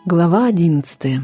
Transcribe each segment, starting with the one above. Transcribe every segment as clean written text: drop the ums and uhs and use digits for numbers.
Глава 11.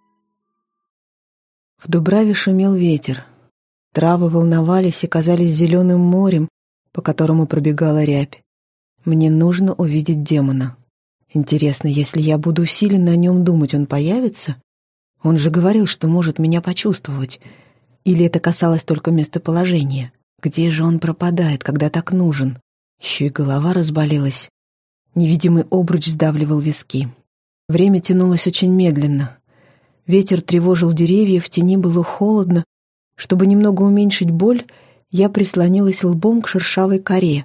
В Дубраве шумел ветер. Травы волновались и казались зеленым морем, по которому пробегала рябь. Мне нужно увидеть демона. Интересно, если я буду усиленно о нем думать, он появится? Он же говорил, что может меня почувствовать. Или это касалось только местоположения? Где же он пропадает, когда так нужен? Еще и голова разболелась. Невидимый обруч сдавливал виски. Время тянулось очень медленно. Ветер тревожил деревья, в тени было холодно. Чтобы немного уменьшить боль, я прислонилась лбом к шершавой коре.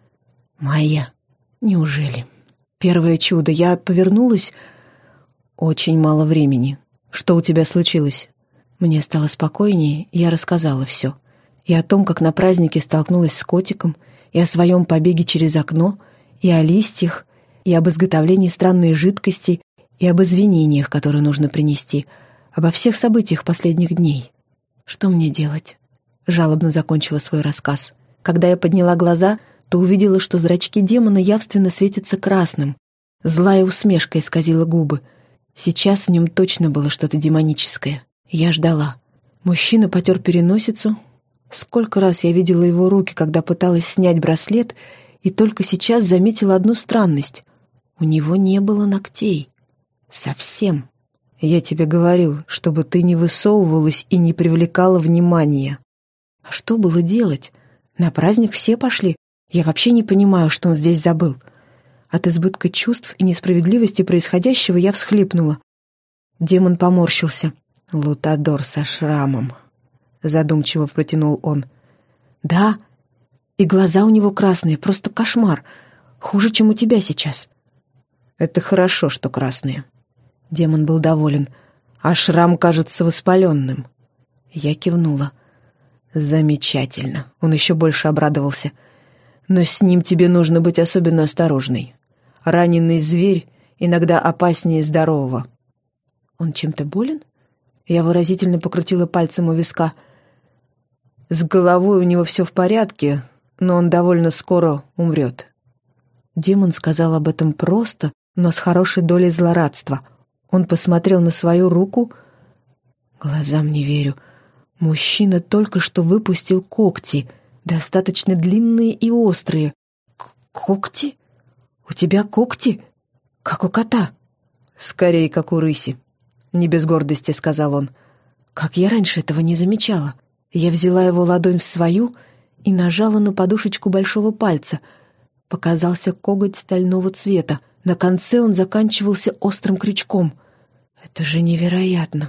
Майя, неужели? Первое чудо. Я повернулась. Очень мало времени. Что у тебя случилось? Мне стало спокойнее, и я рассказала все. И о том, как на празднике столкнулась с котиком, и о своем побеге через окно, и о листьях, и об изготовлении странной жидкости, и об извинениях, которые нужно принести, обо всех событиях последних дней. Что мне делать? Жалобно закончила свой рассказ. Когда я подняла глаза, то увидела, что зрачки демона явственно светятся красным. Злая усмешка исказила губы. Сейчас в нем точно было что-то демоническое. Я ждала. Мужчина потер переносицу. Сколько раз я видела его руки, когда пыталась снять браслет, и только сейчас заметила одну странность. У него не было ногтей. Совсем. Я тебе говорил, чтобы ты не высовывалась и не привлекала внимания. А что было делать? На праздник все пошли. Я вообще не понимаю, что он здесь забыл. От избытка чувств и несправедливости происходящего я всхлипнула. Демон поморщился. «Лутадор со шрамом», — задумчиво протянул он. «Да, и глаза у него красные, просто кошмар. Хуже, чем у тебя сейчас». «Это хорошо, что красные». Демон был доволен. «А шрам кажется воспаленным». Я кивнула. «Замечательно». Он еще больше обрадовался. «Но с ним тебе нужно быть особенно осторожной. Раненый зверь иногда опаснее здорового». «Он чем-то болен?» Я выразительно покрутила пальцем у виска. «С головой у него все в порядке, но он довольно скоро умрет». Демон сказал об этом просто, но с хорошей долей злорадства. Он посмотрел на свою руку. Глазам не верю. Мужчина только что выпустил когти, достаточно длинные и острые. «Когти? У тебя когти? Как у кота?» «Скорее, как у рыси», — не без гордости сказал он. «Как я раньше этого не замечала». Я взяла его ладонь в свою и нажала на подушечку большого пальца. Показался коготь стального цвета. На конце он заканчивался острым крючком. Это же невероятно.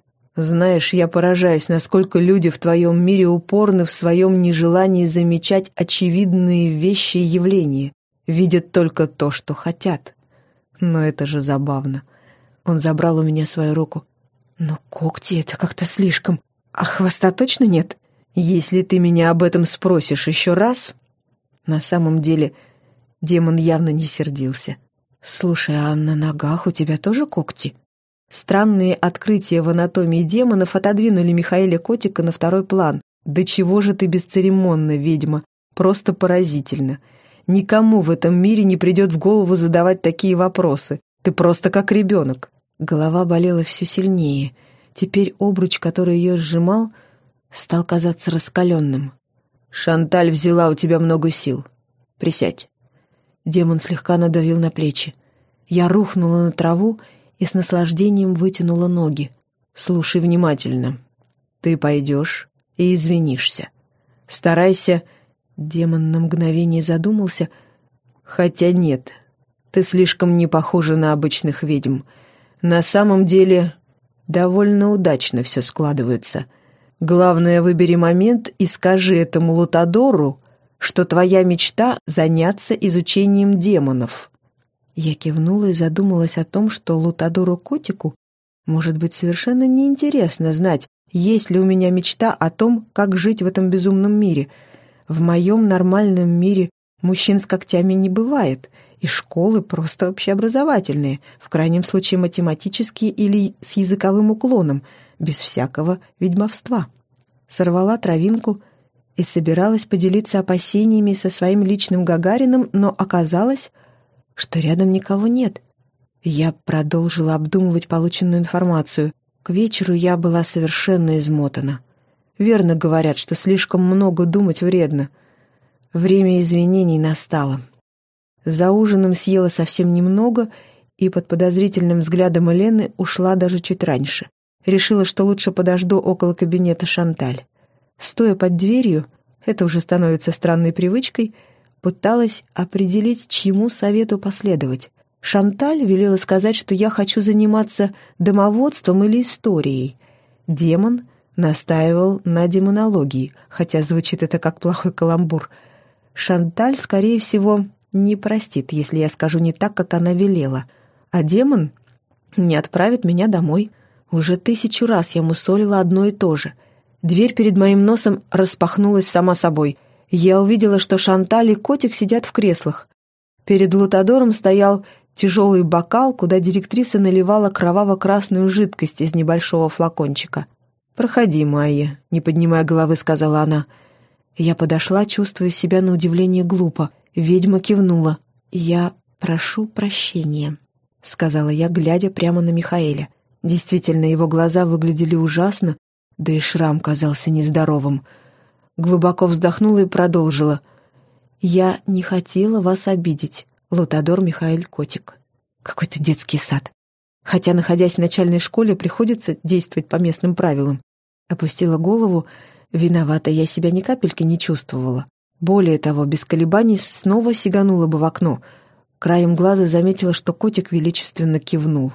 Знаешь, я поражаюсь, насколько люди в твоем мире упорны в своем нежелании замечать очевидные вещи и явления. Видят только то, что хотят. Но это же забавно. Он забрал у меня свою руку. Но когти — это как-то слишком. А хвоста точно нет? Если ты меня об этом спросишь еще раз... На самом деле демон явно не сердился. «Слушай, а на ногах у тебя тоже когти?» Странные открытия в анатомии демонов отодвинули Михаэля Котика на второй план. «Да чего же ты бесцеремонна, ведьма? Просто поразительно. Никому в этом мире не придет в голову задавать такие вопросы. Ты просто как ребенок». Голова болела все сильнее. Теперь обруч, который ее сжимал, стал казаться раскаленным. «Шанталь взяла у тебя много сил. Присядь». Демон слегка надавил на плечи. Я рухнула на траву и с наслаждением вытянула ноги. «Слушай внимательно. Ты пойдешь и извинишься. Старайся...» Демон на мгновение задумался. «Хотя нет, ты слишком не похожа на обычных ведьм. На самом деле довольно удачно все складывается. Главное, выбери момент и скажи этому Лутадору, что твоя мечта — заняться изучением демонов». Я кивнула и задумалась о том, что Лутадору Котику может быть совершенно неинтересно знать, есть ли у меня мечта о том, как жить в этом безумном мире. В моем нормальном мире мужчин с когтями не бывает, и школы просто общеобразовательные, в крайнем случае математические или с языковым уклоном, без всякого ведьмовства. Сорвала травинку и собиралась поделиться опасениями со своим личным Гагарином, но оказалось, что рядом никого нет. Я продолжила обдумывать полученную информацию. К вечеру я была совершенно измотана. Верно говорят, что слишком много думать вредно. Время извинений настало. За ужином съела совсем немного и под подозрительным взглядом Елены ушла даже чуть раньше. Решила, что лучше подожду около кабинета Шанталь. Стоя под дверью, это уже становится странной привычкой, пыталась определить, чьему совету последовать. Шанталь велела сказать, что я хочу заниматься домоводством или историей. Демон настаивал на демонологии, хотя звучит это как плохой каламбур. Шанталь, скорее всего, не простит, если я скажу не так, как она велела. А демон не отправит меня домой. Уже 1000 раз я мусолила одно и то же. Дверь перед моим носом распахнулась сама собой. Я увидела, что Шанталь и котик сидят в креслах. Перед Лутадором стоял тяжелый бокал, куда директриса наливала кроваво-красную жидкость из небольшого флакончика. «Проходи, Майя», — не поднимая головы, сказала она. Я подошла, чувствуя себя на удивление глупо. Ведьма кивнула. «Я прошу прощения», — сказала я, глядя прямо на Михаэля. Действительно, его глаза выглядели ужасно, да и шрам казался нездоровым. Глубоко вздохнула и продолжила. «Я не хотела вас обидеть, Лутадор Михаэль Котик». Какой-то детский сад. Хотя, находясь в начальной школе, приходится действовать по местным правилам. Опустила голову. Виновата я себя ни капельки не чувствовала. Более того, без колебаний снова сиганула бы в окно. Краем глаза заметила, что котик величественно кивнул.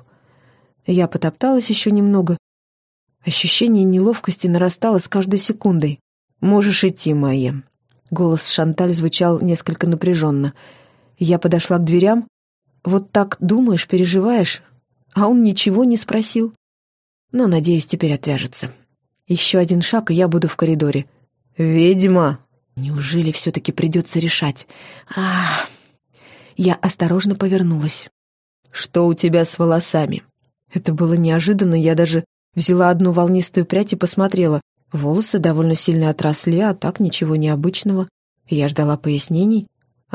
Я потопталась еще немного. Ощущение неловкости нарастало с каждой секундой. «Можешь идти, Майя». Голос Шанталь звучал несколько напряженно. Я подошла к дверям. «Вот так думаешь, переживаешь?» А он ничего не спросил. Но, надеюсь, теперь отвяжется. Еще один шаг, и я буду в коридоре. «Ведьма!» Неужели все-таки придется решать? Я осторожно повернулась. «Что у тебя с волосами?» Это было неожиданно, я даже взяла одну волнистую прядь и посмотрела. Волосы довольно сильно отросли, а так ничего необычного. Я ждала пояснений.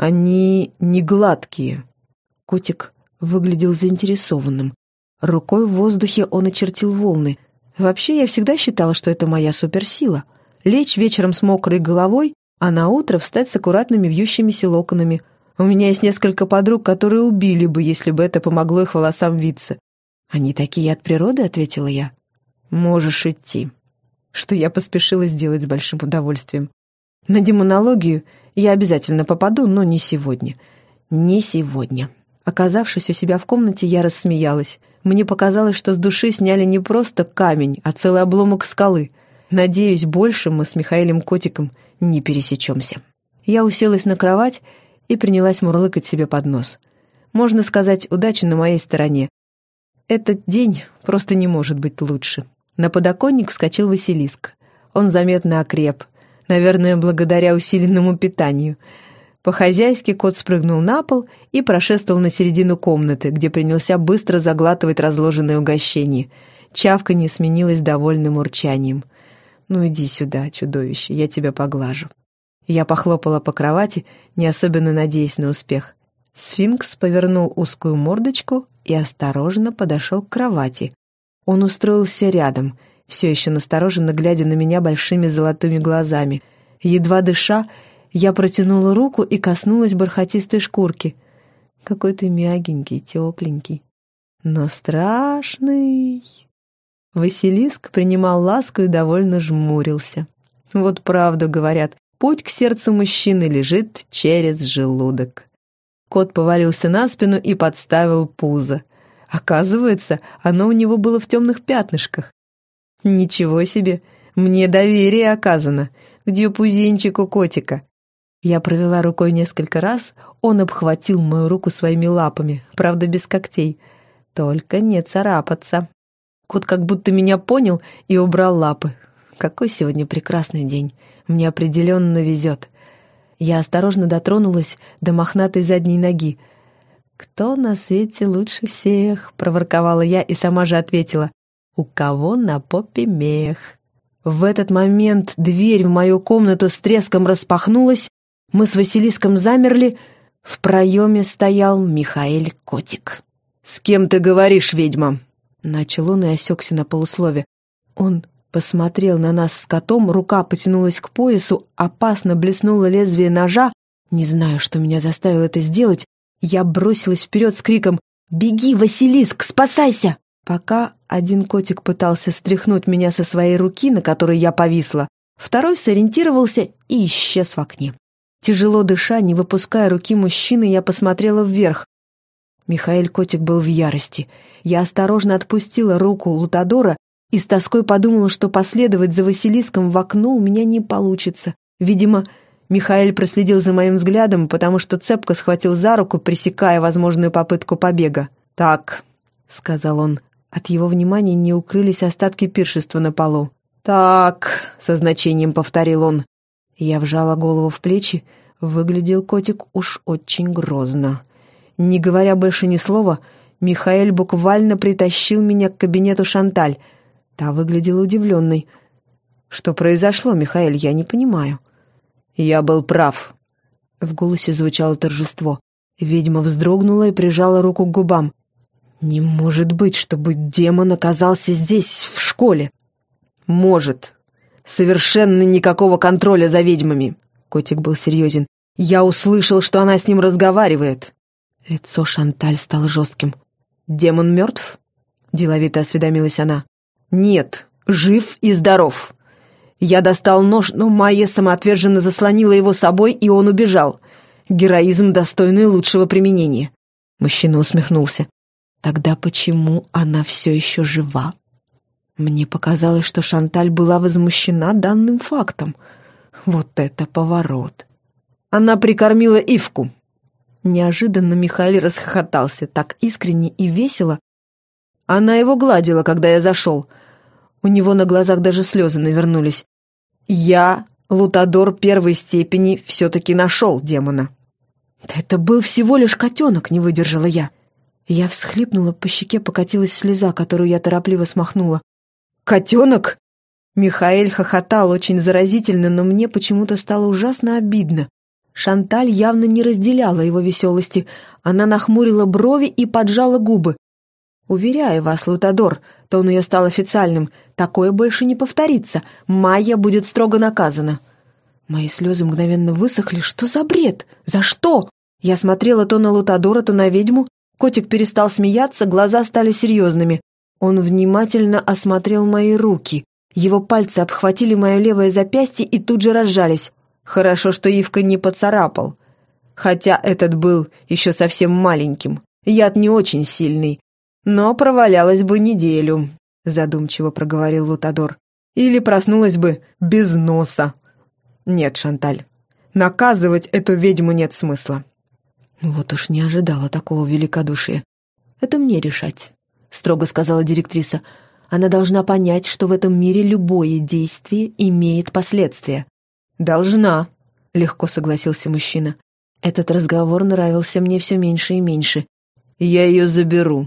«Они не гладкие». Котик выглядел заинтересованным. Рукой в воздухе он очертил волны. Вообще, я всегда считала, что это моя суперсила. Лечь вечером с мокрой головой, а на утро встать с аккуратными вьющимися локонами. У меня есть несколько подруг, которые убили бы, если бы это помогло их волосам виться. «Они такие от природы», — ответила я. «Можешь идти», что я поспешила сделать с большим удовольствием. На демонологию я обязательно попаду, но не сегодня. Не сегодня. Оказавшись у себя в комнате, я рассмеялась. Мне показалось, что с души сняли не просто камень, а целый обломок скалы. Надеюсь, больше мы с Михаэлем Котиком не пересечемся. Я уселась на кровать и принялась мурлыкать себе под нос. Можно сказать, удача на моей стороне. Этот день просто не может быть лучше. На подоконник вскочил Василиск. Он заметно окреп, наверное, благодаря усиленному питанию. По-хозяйски кот спрыгнул на пол и прошествовал на середину комнаты, где принялся быстро заглатывать разложенное угощение. Чавканье сменилось довольным урчанием. «Ну иди сюда, чудовище, я тебя поглажу». Я похлопала по кровати, не особенно надеясь на успех. Сфинкс повернул узкую мордочку и осторожно подошел к кровати. Он устроился рядом, все еще настороженно глядя на меня большими золотыми глазами. Едва дыша, я протянула руку и коснулась бархатистой шкурки. Какой ты мягенький, тепленький, но страшный. Василиск принимал ласку и довольно жмурился. Вот правду говорят, путь к сердцу мужчины лежит через желудок. Кот повалился на спину и подставил пузо. Оказывается, оно у него было в темных пятнышках. Ничего себе, мне доверие оказано. Где пузенчик у котика? Я провела рукой несколько раз, он обхватил мою руку своими лапами, правда, без когтей. Только не царапаться. Кот как будто меня понял и убрал лапы. Какой сегодня прекрасный день. Мне определенно везет. Я осторожно дотронулась до мохнатой задней ноги. «Кто на свете лучше всех?» — проворковала я и сама же ответила. «У кого на попе мех?» В этот момент дверь в мою комнату с треском распахнулась, мы с Василиском замерли, в проеме стоял Михаэль Котик. «С кем ты говоришь, ведьма?» Начал он и осекся на полуслове. Он посмотрел на нас с котом, рука потянулась к поясу, опасно блеснуло лезвие ножа. Не знаю, что меня заставило это сделать. Я бросилась вперед с криком «Беги, Василиск, спасайся!» Пока один котик пытался стряхнуть меня со своей руки, на которой я повисла, второй сориентировался и исчез в окне. Тяжело дыша, не выпуская руки мужчины, я посмотрела вверх. Михаэль Котик был в ярости. Я осторожно отпустила руку Лутадора и с тоской подумала, что последовать за Василиском в окно у меня не получится. Видимо, Михаэль проследил за моим взглядом, потому что цепко схватил за руку, пресекая возможную попытку побега. «Так», — сказал он. От его внимания не укрылись остатки пиршества на полу. «Так», — со значением повторил он. Я вжала голову в плечи. Выглядел котик уж очень грозно. Не говоря больше ни слова, Михаэль буквально притащил меня к кабинету Шанталь. Та выглядела удивленной. «Что произошло, Михаэль, я не понимаю». «Я был прав». В голосе звучало торжество. Ведьма вздрогнула и прижала руку к губам. «Не может быть, чтобы демон оказался здесь, в школе». «Может. Совершенно никакого контроля за ведьмами». Котик был серьезен. «Я услышал, что она с ним разговаривает». Лицо Шанталь стало жестким. «Демон мертв?» — деловито осведомилась она. «Нет, жив и здоров. Я достал нож, но Майя самоотверженно заслонила его собой, и он убежал. Героизм, достойный лучшего применения». Мужчина усмехнулся. «Тогда почему она все еще жива?» Мне показалось, что Шанталь была возмущена данным фактом. Вот это поворот. «Она прикормила Ивку». Неожиданно Михаэль расхохотался, так искренне и весело. Она его гладила, когда я зашел. У него на глазах даже слезы навернулись. Я, Лутадор первой степени, все-таки нашел демона. «Да это был всего лишь котенок», — не выдержала я. Я всхлипнула, по щеке покатилась слеза, которую я торопливо смахнула. «Котенок?» Михаэль хохотал очень заразительно, но мне почему-то стало ужасно обидно. Шанталь явно не разделяла его веселости. Она нахмурила брови и поджала губы. «Уверяю вас, Лутадор», — тон ее стал официальным, — «такое больше не повторится. Майя будет строго наказана». Мои слезы мгновенно высохли. Что за бред? За что? Я смотрела то на Лутадора, то на ведьму. Котик перестал смеяться, глаза стали серьезными. Он внимательно осмотрел мои руки. Его пальцы обхватили мое левое запястье и тут же разжались. Хорошо, что Ивка не поцарапал. Хотя этот был еще совсем маленьким. Яд не очень сильный. Но провалялась бы неделю, задумчиво проговорил Лутадор. Или проснулась бы без носа. Нет, Шанталь, наказывать эту ведьму нет смысла. Вот уж не ожидала такого великодушия. Это мне решать, строго сказала директриса. Она должна понять, что в этом мире любое действие имеет последствия. «Должна», — легко согласился мужчина. Этот разговор нравился мне все меньше и меньше. «Я ее заберу».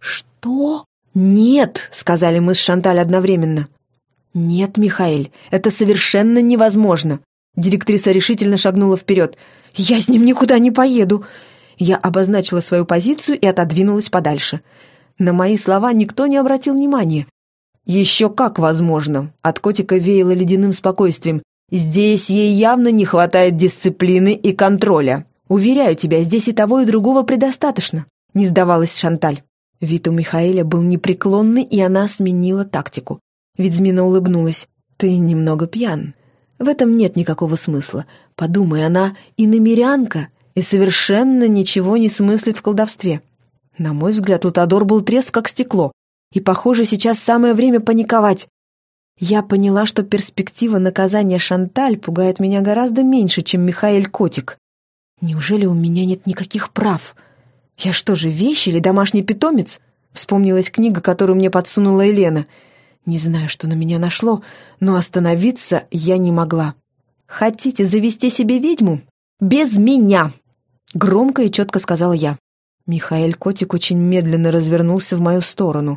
«Что?» «Нет», — сказали мы с Шанталь одновременно. «Нет, Михаэль, это совершенно невозможно». Директриса решительно шагнула вперед. «Я с ним никуда не поеду». Я обозначила свою позицию и отодвинулась подальше. На мои слова никто не обратил внимания. «Еще как возможно», — от котика веяло ледяным спокойствием. «Здесь ей явно не хватает дисциплины и контроля. Уверяю тебя, здесь и того, и другого предостаточно», — не сдавалась Шанталь. Вид у Михаэля был непреклонный, и она сменила тактику. Ведьмина улыбнулась. «Ты немного пьян. В этом нет никакого смысла. Подумай, она иномерянка и совершенно ничего не смыслит в колдовстве». На мой взгляд, Лутадор был трезв, как стекло. И, похоже, сейчас самое время паниковать. Я поняла, что перспектива наказания Шанталь пугает меня гораздо меньше, чем Михаэль Котик. Неужели у меня нет никаких прав? Я что же, вещь или домашний питомец? Вспомнилась книга, которую мне подсунула Елена. Не знаю, что на меня нашло, но остановиться я не могла. «Хотите завести себе ведьму? Без меня!» Громко и четко сказала я. Михаэль Котик очень медленно развернулся в мою сторону.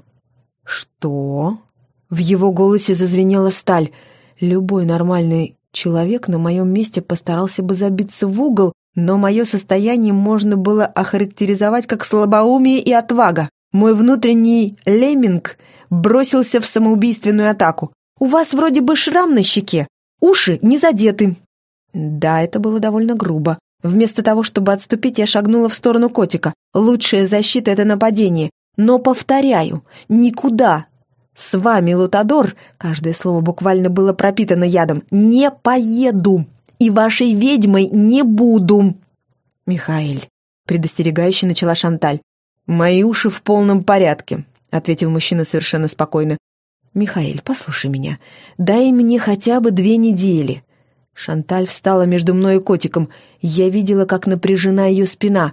«Что?» В его голосе зазвенела сталь. Любой нормальный человек на моем месте постарался бы забиться в угол, но мое состояние можно было охарактеризовать как слабоумие и отвага. Мой внутренний лемминг бросился в самоубийственную атаку. «У вас вроде бы шрам на щеке, уши не задеты». Да, это было довольно грубо. Вместо того, чтобы отступить, я шагнула в сторону котика. Лучшая защита — это нападение. Но, повторяю, никуда. С вами, Лутадор, каждое слово буквально было пропитано ядом, не поеду. И вашей ведьмой не буду. «Михаэль», — предостерегающе начала Шанталь. «Мои уши в полном порядке», — ответил мужчина совершенно спокойно. «Михаэль, послушай меня. Дай мне хотя бы 2 недели». Шанталь встала между мной и котиком. Я видела, как напряжена ее спина.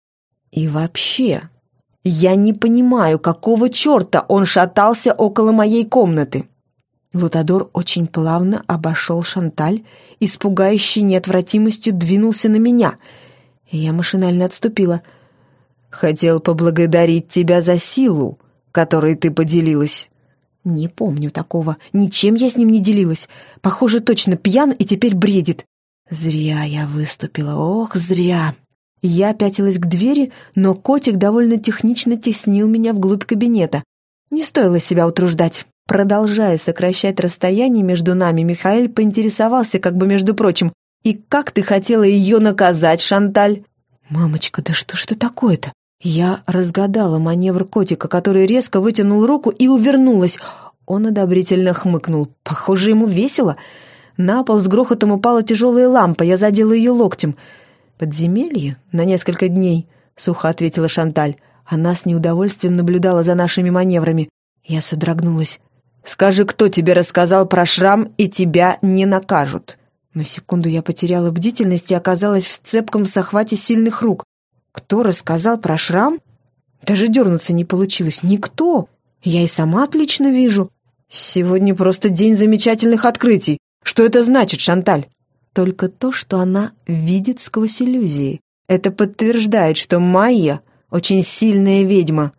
И вообще, я не понимаю, какого черта он шатался около моей комнаты. Лутадор очень плавно обошел Шанталь и с пугающей неотвратимостью двинулся на меня. И я машинально отступила. «Хотел поблагодарить тебя за силу, которой ты поделилась». «Не помню такого. Ничем я с ним не делилась. Похоже, точно пьян и теперь бредит». Зря я выступила. Ох, зря. Я пятилась к двери, но котик довольно технично теснил меня вглубь кабинета. Не стоило себя утруждать. Продолжая сокращать расстояние между нами, Михаэль поинтересовался, как бы между прочим: «И как ты хотела ее наказать, Шанталь?» «Мамочка, да что ж это такое-то?» Я разгадала маневр котика, который резко вытянул руку и увернулась. Он одобрительно хмыкнул. Похоже, ему весело. На пол с грохотом упала тяжелая лампа. Я задела ее локтем. «Подземелье? На несколько дней», — сухо ответила Шанталь. Она с неудовольствием наблюдала за нашими маневрами. Я содрогнулась. «Скажи, кто тебе рассказал про шрам, и тебя не накажут». На секунду я потеряла бдительность и оказалась в цепком захвате сильных рук. Кто рассказал про шрам? Даже дернуться не получилось. Никто. Я и сама отлично вижу. Сегодня просто день замечательных открытий. Что это значит, Шанталь? Только то, что она видит сквозь иллюзии. Это подтверждает, что Майя очень сильная ведьма.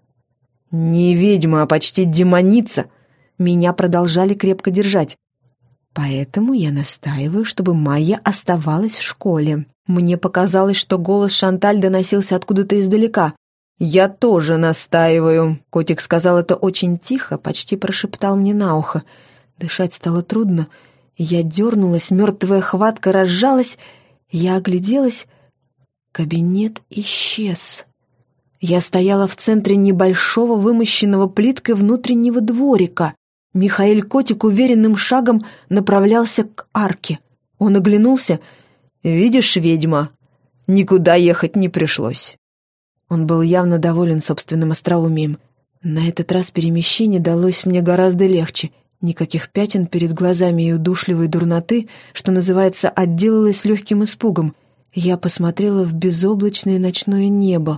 Не ведьма, а почти демоница. Меня продолжали крепко держать. Поэтому я настаиваю, чтобы Майя оставалась в школе. Мне показалось, что голос Шанталь доносился откуда-то издалека. «Я тоже настаиваю», — котик сказал это очень тихо, почти прошептал мне на ухо. Дышать стало трудно. Я дернулась, мертвая хватка разжалась. Я огляделась. Кабинет исчез. Я стояла в центре небольшого, вымощенного плиткой внутреннего дворика. Михаэль Котик уверенным шагом направлялся к арке. Он оглянулся. «Видишь, ведьма, никуда ехать не пришлось». Он был явно доволен собственным остроумием. На этот раз перемещение далось мне гораздо легче. Никаких пятен перед глазами и удушливой дурноты, что называется, отделалась легким испугом. Я посмотрела в безоблачное ночное небо.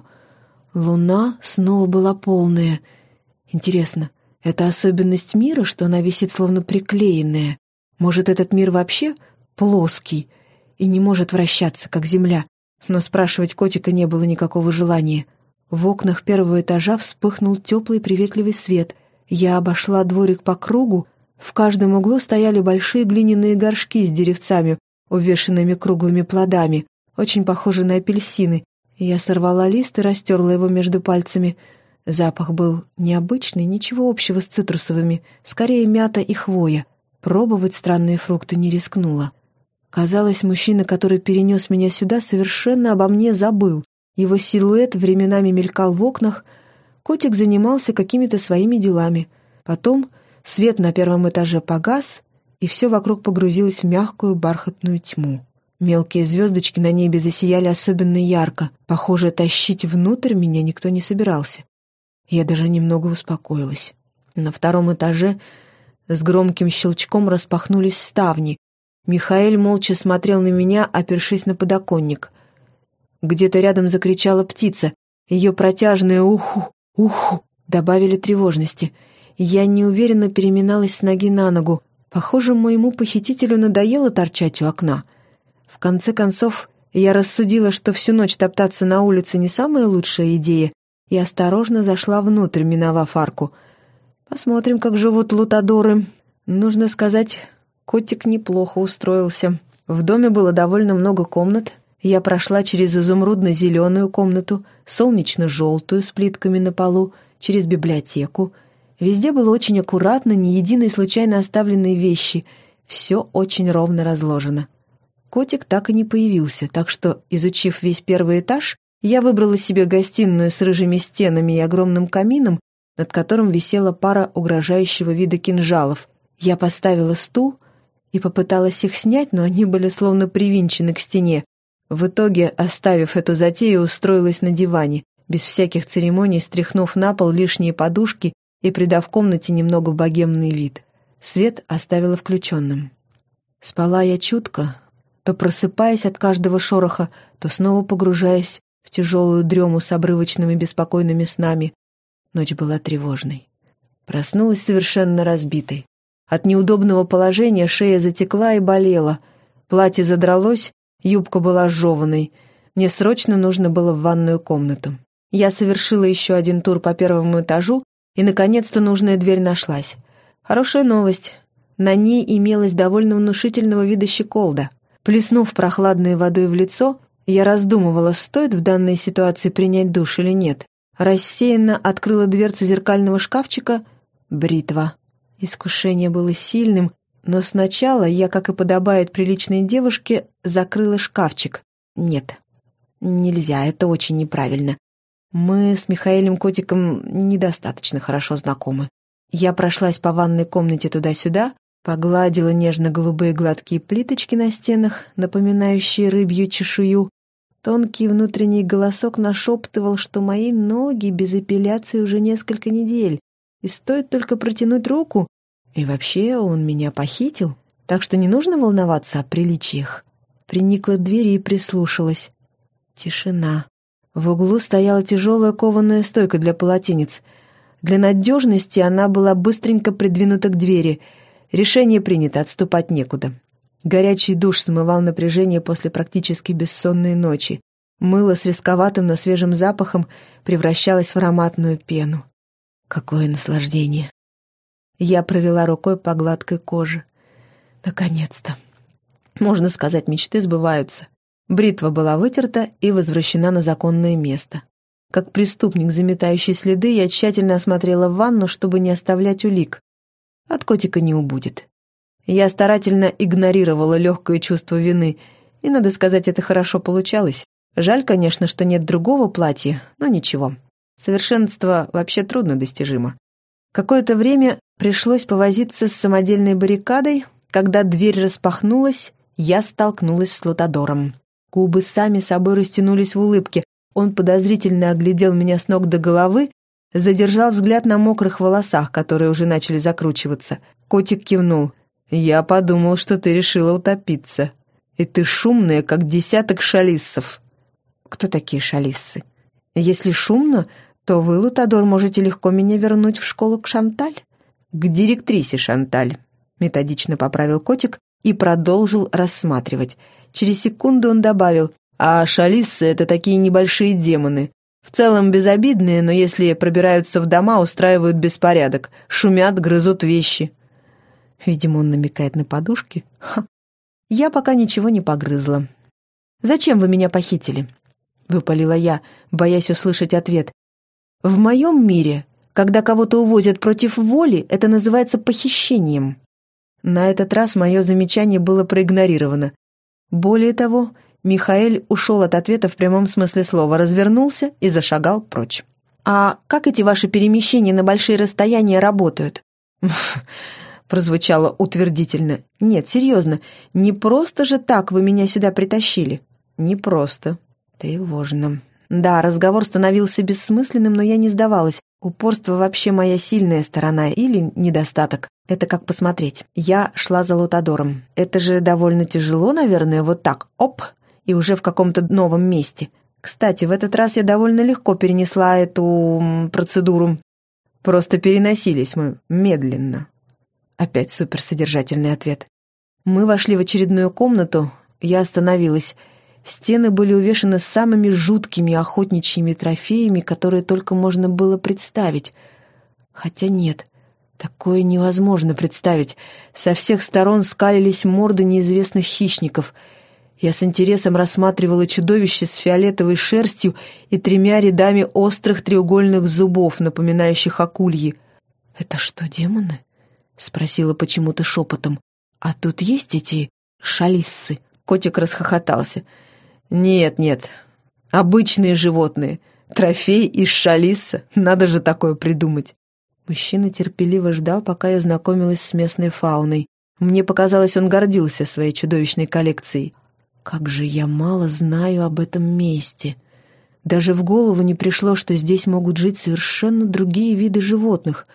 Луна снова была полная. Интересно, это особенность мира, что она висит словно приклеенная? Может, этот мир вообще плоский и не может вращаться, как Земля? Но спрашивать котика не было никакого желания. В окнах первого этажа вспыхнул теплый приветливый свет. Я обошла дворик по кругу. В каждом углу стояли большие глиняные горшки с деревцами, увешанными круглыми плодами, очень похожие на апельсины. Я сорвала лист и растерла его между пальцами. Запах был необычный, ничего общего с цитрусовыми, скорее мята и хвоя. Пробовать странные фрукты не рискнула. Казалось, мужчина, который перенес меня сюда, совершенно обо мне забыл. Его силуэт временами мелькал в окнах. Котик занимался какими-то своими делами. Потом свет на первом этаже погас, и все вокруг погрузилось в мягкую бархатную тьму. Мелкие звездочки на небе засияли особенно ярко. Похоже, тащить внутрь меня никто не собирался. Я даже немного успокоилась. На втором этаже с громким щелчком распахнулись ставни. Михаэль молча смотрел на меня, опершись на подоконник. Где-то рядом закричала птица. Ее протяжное «уху, уху» добавили тревожности. Я неуверенно переминалась с ноги на ногу. Похоже, моему похитителю надоело торчать у окна. В конце концов, я рассудила, что всю ночь топтаться на улице не самая лучшая идея, и осторожно зашла внутрь, миновав арку. Посмотрим, как живут лутадоры. Нужно сказать, котик неплохо устроился. В доме было довольно много комнат. Я прошла через изумрудно-зеленую комнату, солнечно-желтую с плитками на полу, через библиотеку. Везде было очень аккуратно, ни единой случайно оставленной вещи. Все очень ровно разложено. Котик так и не появился, так что, изучив весь первый этаж, я выбрала себе гостиную с рыжими стенами и огромным камином, над которым висела пара угрожающего вида кинжалов. Я поставила стул и попыталась их снять, но они были словно привинчены к стене. В итоге, оставив эту затею, устроилась на диване, без всяких церемоний стряхнув на пол лишние подушки и придав комнате немного богемный вид. Свет оставила включенным. Спала я чутко, то просыпаясь от каждого шороха, то снова погружаясь в тяжелую дрему с обрывочными беспокойными снами. Ночь была тревожной. Проснулась совершенно разбитой. От неудобного положения шея затекла и болела. Платье задралось, юбка была сжеванной. Мне срочно нужно было в ванную комнату. Я совершила еще один тур по первому этажу, и, наконец-то, нужная дверь нашлась. Хорошая новость. На ней имелась довольно внушительного вида щеколда. Плеснув прохладной водой в лицо, я раздумывала, стоит в данной ситуации принять душ или нет. Рассеянно открыла дверцу зеркального шкафчика. Бритва. Искушение было сильным, но сначала я, как и подобает приличной девушке, закрыла шкафчик. Нет, нельзя, это очень неправильно. Мы с Михаэлем Котиком недостаточно хорошо знакомы. Я прошлась по ванной комнате туда-сюда, погладила нежно-голубые гладкие плиточки на стенах, напоминающие рыбью чешую. Тонкий внутренний голосок нашептывал, что мои ноги без эпиляции уже несколько недель, и стоит только протянуть руку. И вообще он меня похитил, так что не нужно волноваться о приличиях. Приникла к двери и прислушалась. Тишина. В углу стояла тяжелая кованая стойка для полотенец. Для надежности она была быстренько придвинута к двери. Решение принято, отступать некуда. Горячий душ смывал напряжение после практически бессонной ночи. Мыло с рисковатым, но свежим запахом превращалось в ароматную пену. Какое наслаждение! Я провела рукой по гладкой коже. Наконец-то! Можно сказать, мечты сбываются. Бритва была вытерта и возвращена на законное место. Как преступник, заметающий следы, я тщательно осмотрела ванну, чтобы не оставлять улик. От котика не убудет. Я старательно игнорировала легкое чувство вины, и, надо сказать, это хорошо получалось. Жаль, конечно, что нет другого платья, но ничего. Совершенство вообще трудно достижимо. Какое-то время пришлось повозиться с самодельной баррикадой. Когда дверь распахнулась, я столкнулась с Лотадором. Губы сами собой растянулись в улыбке. Он подозрительно оглядел меня с ног до головы, задержал взгляд на мокрых волосах, которые уже начали закручиваться. Котик кивнул. «Я подумал, что ты решила утопиться. И ты шумная, как десяток шалиссов». «Кто такие шалиссы? Если шумно, то вы, Лотадор, можете легко меня вернуть в школу к Шанталь». «К директрисе Шанталь», — методично поправил котик и продолжил рассматривать. Через секунду он добавил: «А шалиссы — это такие небольшие демоны. В целом безобидные, но если пробираются в дома, устраивают беспорядок, шумят, грызут вещи». Видимо, он намекает на подушки. Ха. Я пока ничего не погрызла. «Зачем вы меня похитили?» — выпалила я, боясь услышать ответ. «В моем мире, когда кого-то увозят против воли, это называется похищением». На этот раз мое замечание было проигнорировано. Более того, Михаэль ушел от ответа в прямом смысле слова, развернулся и зашагал прочь. «А как эти ваши перемещения на большие расстояния работают?» прозвучало утвердительно. «Нет, серьезно, не просто же так вы меня сюда притащили». «Не просто. Тревожно». Да, разговор становился бессмысленным, но я не сдавалась. Упорство вообще моя сильная сторона или недостаток. Это как посмотреть. Я шла за Лотадором. Это же довольно тяжело, наверное, вот так, оп, и уже в каком-то новом месте. Кстати, в этот раз я довольно легко перенесла эту процедуру. Просто переносились мы медленно. Опять суперсодержательный ответ. Мы вошли в очередную комнату, я остановилась. Стены были увешаны самыми жуткими охотничьими трофеями, которые только можно было представить. Хотя нет, такое невозможно представить. Со всех сторон скалились морды неизвестных хищников. Я с интересом рассматривала чудовище с фиолетовой шерстью и 3 рядами острых треугольных зубов, напоминающих акульи. «Это что, демоны?» — спросила почему-то шепотом. «А тут есть эти шалиссы?» Котик расхохотался. «Нет, нет, обычные животные. Трофей из шалисса. Надо же такое придумать». Мужчина терпеливо ждал, пока я знакомилась с местной фауной. Мне показалось, он гордился своей чудовищной коллекцией. Как же я мало знаю об этом месте. Даже в голову не пришло, что здесь могут жить совершенно другие виды животных.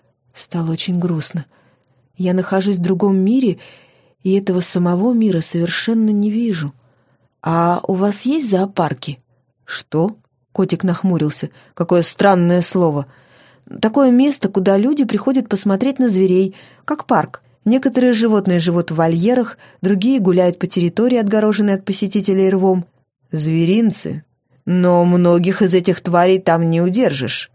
Стало очень грустно. Я нахожусь в другом мире, и этого самого мира совершенно не вижу. «А у вас есть зоопарки?» «Что?» — котик нахмурился. «Какое странное слово!» «Такое место, куда люди приходят посмотреть на зверей, как парк. Некоторые животные живут в вольерах, другие гуляют по территории, отгороженной от посетителей рвом. Зверинцы. Но многих из этих тварей там не удержишь».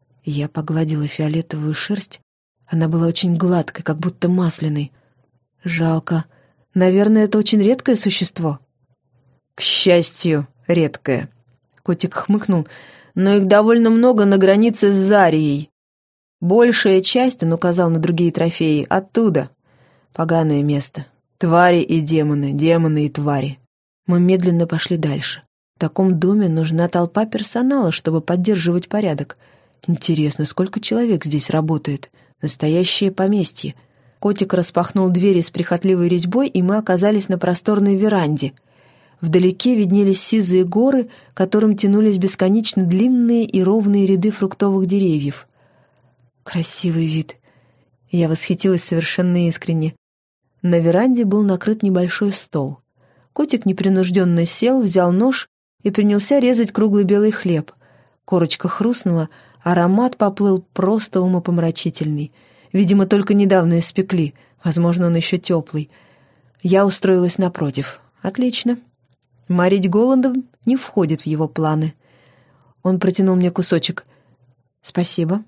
Я погладила фиолетовую шерсть. Она была очень гладкой, как будто масляной. «Жалко. Наверное, это очень редкое существо». «К счастью, редкое». Котик хмыкнул. «Но их довольно много на границе с Зарией. Большая часть, он указал на другие трофеи, оттуда. Поганое место. Твари и демоны, демоны и твари». Мы медленно пошли дальше. В таком доме нужна толпа персонала, чтобы поддерживать порядок. Интересно, сколько человек здесь работает? Настоящее поместье. Котик распахнул двери с прихотливой резьбой, и мы оказались на просторной веранде. Вдалеке виднелись сизые горы, к которым тянулись бесконечно длинные и ровные ряды фруктовых деревьев. Красивый вид. Я восхитилась совершенно искренне. На веранде был накрыт небольшой стол. Котик непринужденно сел, взял нож и принялся резать круглый белый хлеб. Корочка хрустнула, аромат поплыл просто умопомрачительный. Видимо, только недавно испекли, возможно, он еще теплый. Я устроилась напротив. Отлично. Морить голодом не входит в его планы. Он протянул мне кусочек. «Спасибо».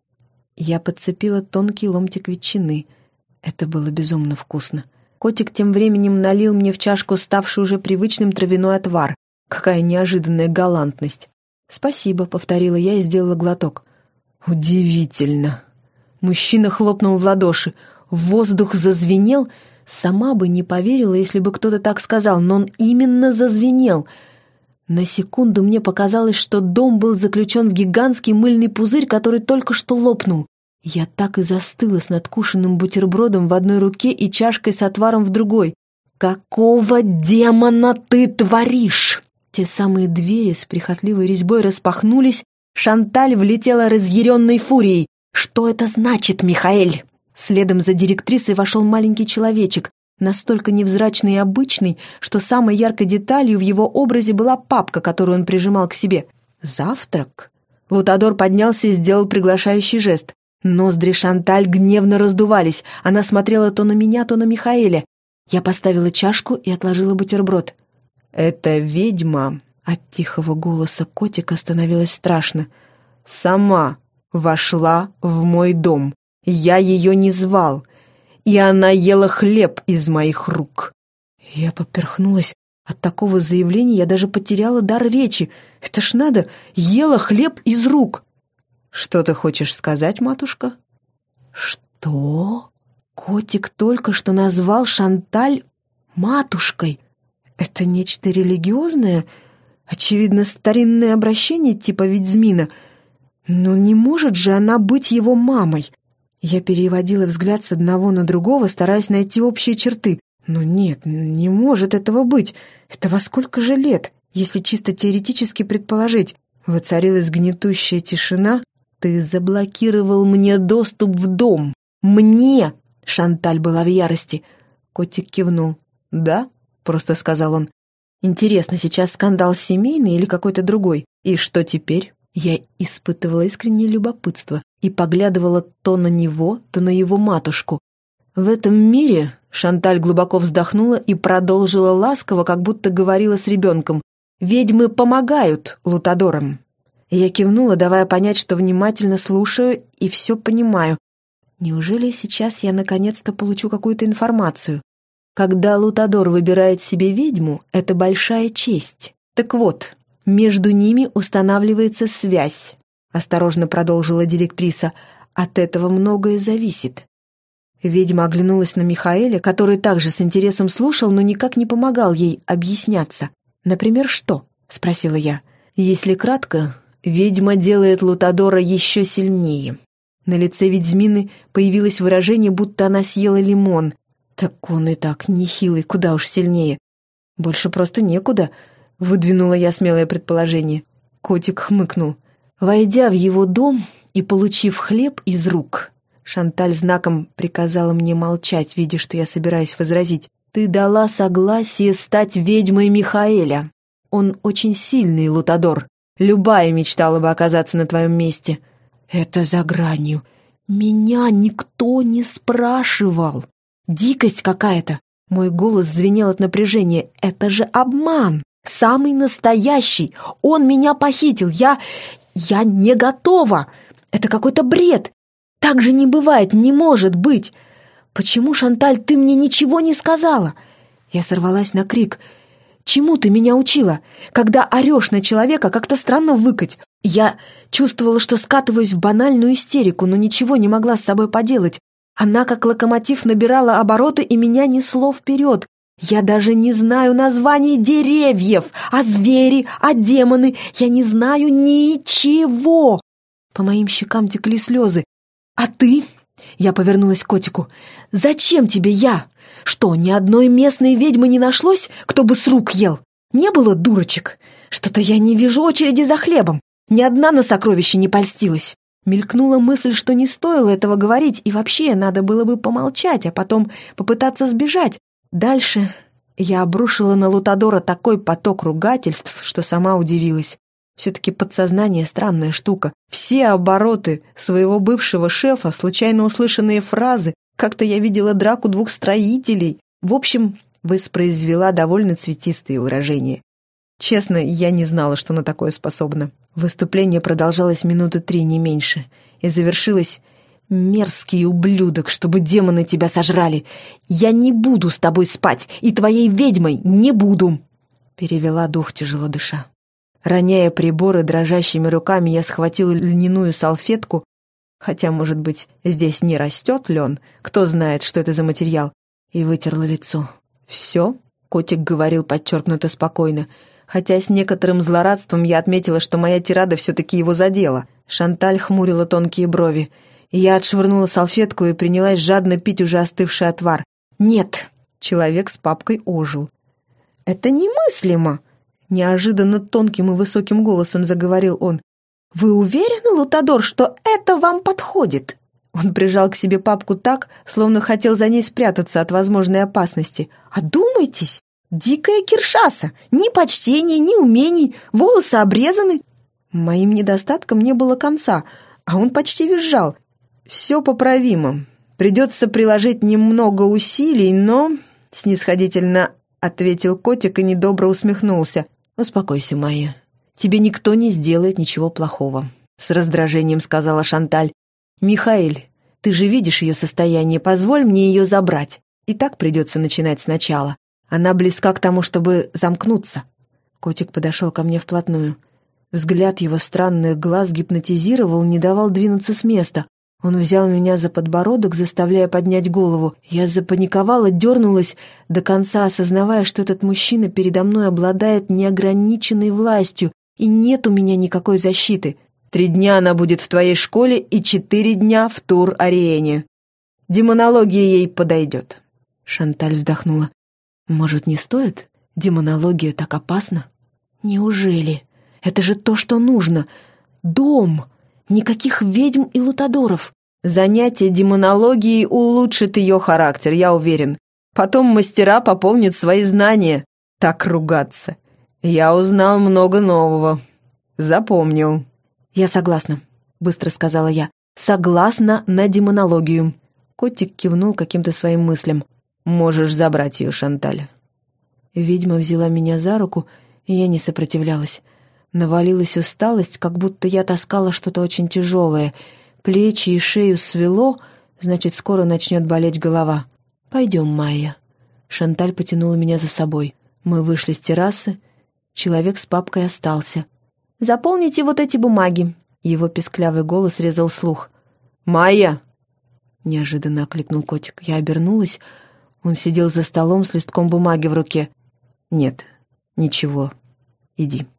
Я подцепила тонкий ломтик ветчины. Это было безумно вкусно. Котик тем временем налил мне в чашку ставший уже привычным травяной отвар. Какая неожиданная галантность. «Спасибо», — повторила я и сделала глоток. «Удивительно». Мужчина хлопнул в ладоши. Воздух зазвенел. Сама бы не поверила, если бы кто-то так сказал, но он именно зазвенел. На секунду мне показалось, что дом был заключен в гигантский мыльный пузырь, который только что лопнул. Я так и застыла с надкушенным бутербродом в одной руке и чашкой с отваром в другой. «Какого демона ты творишь?» Те самые двери с прихотливой резьбой распахнулись. Шанталь влетела разъяренной фурией. «Что это значит, Михаэль?» Следом за директрисой вошел маленький человечек, настолько невзрачный и обычный, что самой яркой деталью в его образе была папка, которую он прижимал к себе. «Завтрак?» Лутадор поднялся и сделал приглашающий жест. Ноздри Шанталь гневно раздувались. Она смотрела то на меня, то на Михаэля. Я поставила чашку и отложила бутерброд. «Эта ведьма...» От тихого голоса котика становилось страшно. «Сама вошла в мой дом. Я ее не звал, и она ела хлеб из моих рук». Я поперхнулась. От такого заявления я даже потеряла дар речи. Это ж надо, ела хлеб из рук. «Что ты хочешь сказать, матушка?» «Что?» Котик только что назвал Шанталь матушкой. Это нечто религиозное? Очевидно, старинное обращение типа ведьмина. Но не может же она быть его мамой. Я переводила взгляд с одного на другого, стараясь найти общие черты. Но нет, не может этого быть. Это во сколько же лет, если чисто теоретически предположить? Воцарилась гнетущая тишина. «Ты заблокировал мне доступ в дом. Мне!» Шанталь была в ярости. Котик кивнул. «Да?» — просто сказал он. «Интересно, сейчас скандал семейный или какой-то другой? И что теперь?» Я испытывала искреннее любопытство и поглядывала то на него, то на его матушку. В этом мире Шанталь глубоко вздохнула и продолжила ласково, как будто говорила с ребенком. «Ведьмы помогают лутадорам». Я кивнула, давая понять, что внимательно слушаю и все понимаю. Неужели сейчас я наконец-то получу какую-то информацию? Когда Лутадор выбирает себе ведьму, это большая честь. Так вот, между ними устанавливается связь, осторожно продолжила директриса. От этого многое зависит. Ведьма оглянулась на Михаэля, который также с интересом слушал, но никак не помогал ей объясняться. «Например, что?» — спросила я. Если кратко, ведьма делает Лутадора еще сильнее. На лице ведьмины появилось выражение, будто она съела лимон. Так он и так нехилый, куда уж сильнее. Больше просто некуда, выдвинула я смелое предположение. Котик хмыкнул. Войдя в его дом и получив хлеб из рук, Шанталь знаком приказала мне молчать, видя, что я собираюсь возразить. Ты дала согласие стать ведьмой Михаэля. Он очень сильный, Лутадор. Любая мечтала бы оказаться на твоем месте. Это за гранью. Меня никто не спрашивал. Дикость какая-то. Мой голос звенел от напряжения. Это же обман. Самый настоящий. Он меня похитил. Я не готова. Это какой-то бред. Так же не бывает, не может быть. Почему, Шанталь, ты мне ничего не сказала? Я сорвалась на крик. Чему ты меня учила? Когда орешь на человека, как-то странно выкать. Я чувствовала, что скатываюсь в банальную истерику, но ничего не могла с собой поделать. Она, как локомотив, набирала обороты и меня несло вперед. Я даже не знаю названий деревьев, а звери, а демоны. Я не знаю ничего. По моим щекам текли слезы. А ты? Я повернулась к котику. Зачем тебе я? Что, ни одной местной ведьмы не нашлось, кто бы с рук ел? Не было дурочек? Что-то я не вижу очереди за хлебом. Ни одна на сокровище не польстилась. Мелькнула мысль, что не стоило этого говорить, и вообще надо было бы помолчать, а потом попытаться сбежать. Дальше я обрушила на Лутадора такой поток ругательств, что сама удивилась. Все-таки подсознание — странная штука. Все обороты своего бывшего шефа, случайно услышанные фразы, как-то я видела драку двух строителей. В общем, воспроизвела довольно цветистые выражения. Честно, я не знала, что на такое способна. Выступление продолжалось минуты 3, не меньше, и завершилось: «Мерзкий ублюдок, чтобы демоны тебя сожрали! Я не буду с тобой спать, и твоей ведьмой не буду!» Перевела дух, тяжело дыша. Роняя приборы дрожащими руками, я схватила льняную салфетку, хотя, может быть, здесь не растет лен, кто знает, что это за материал, и вытерла лицо. «Все?» — котик говорил подчеркнуто спокойно, хотя с некоторым злорадством я отметила, что моя тирада все-таки его задела. Шанталь хмурила тонкие брови. Я отшвырнула салфетку и принялась жадно пить уже остывший отвар. «Нет!» — человек с папкой ожил. «Это немыслимо!» — неожиданно тонким и высоким голосом заговорил он. «Вы уверены, Лутадор, что это вам подходит?» Он прижал к себе папку так, словно хотел за ней спрятаться от возможной опасности. «Одумайтесь! Дикая киршаса! Ни почтения, ни умений, волосы обрезаны!» Моим недостаткам не было конца, а он почти визжал. «Все поправимо. Придется приложить немного усилий, но...» — снисходительно ответил котик и недобро усмехнулся. «Успокойся, Майя. Тебе никто не сделает ничего плохого», — с раздражением сказала Шанталь. «Михаэль, ты же видишь ее состояние, позволь мне ее забрать. И так придется начинать сначала. Она близка к тому, чтобы замкнуться». Котик подошел ко мне вплотную. Взгляд его странных глаз гипнотизировал, не давал двинуться с места. Он взял меня за подбородок, заставляя поднять голову. Я запаниковала, дернулась, до конца осознавая, что этот мужчина передо мной обладает неограниченной властью, и нет у меня никакой защиты. 3 дня она будет в твоей школе и 4 дня в Тур-Ариэне. Демонология ей подойдет». Шанталь вздохнула. «Может, не стоит? Демонология так опасна?» «Неужели? Это же то, что нужно. Дом. Никаких ведьм и лутадоров. Занятие демонологией улучшит ее характер, я уверен. Потом мастера пополнят свои знания. Так ругаться. Я узнал много нового. Запомнил». «Я согласна», — быстро сказала я. «Согласна на демонологию». Котик кивнул каким-то своим мыслям. «Можешь забрать ее, Шанталь». Ведьма взяла меня за руку, и я не сопротивлялась. Навалилась усталость, как будто я таскала что-то очень тяжелое. Плечи и шею свело, значит, скоро начнет болеть голова. «Пойдем, Майя». Шанталь потянула меня за собой. Мы вышли с террасы. Человек с папкой остался. «Заполните вот эти бумаги». Его песклявый голос резал слух. «Майя!» — неожиданно окликнул котик. Я обернулась. Он сидел за столом с листком бумаги в руке. «Нет, ничего. Иди».